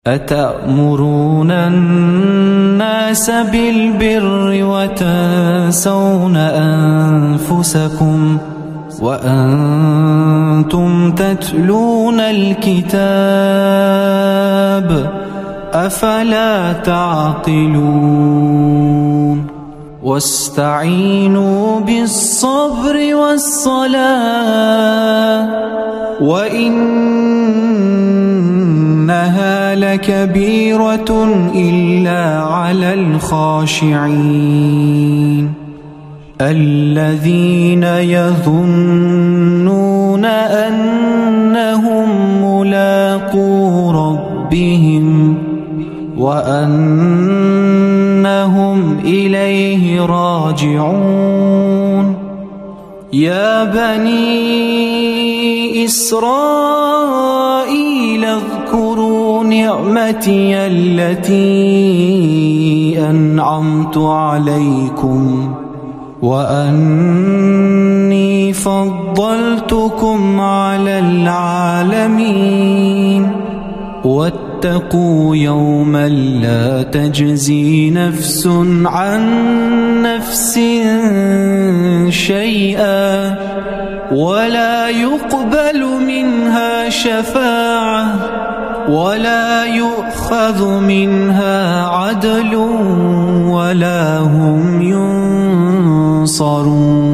أتأمرون الناس بالبر وتنسون أنفسكم وأنتم تتلون الكتاب أفلا تعقلون واستعينوا بالصبر والصلاة وإنها لكبيرة إلا على الخاشعين الذين يظنون أنهم ملاقو ربهم وأنهم إليه راجعون يا بني إسرائيل اذكروا نعمتي التي أنعمت عليكم وأني فضلتكم على العالمين واتقوا يوما لا تجزي نفس عن نفس شيئا ولا يقبل منها شفاعة ولا يؤخذ منها عدل ولا هم ينصرون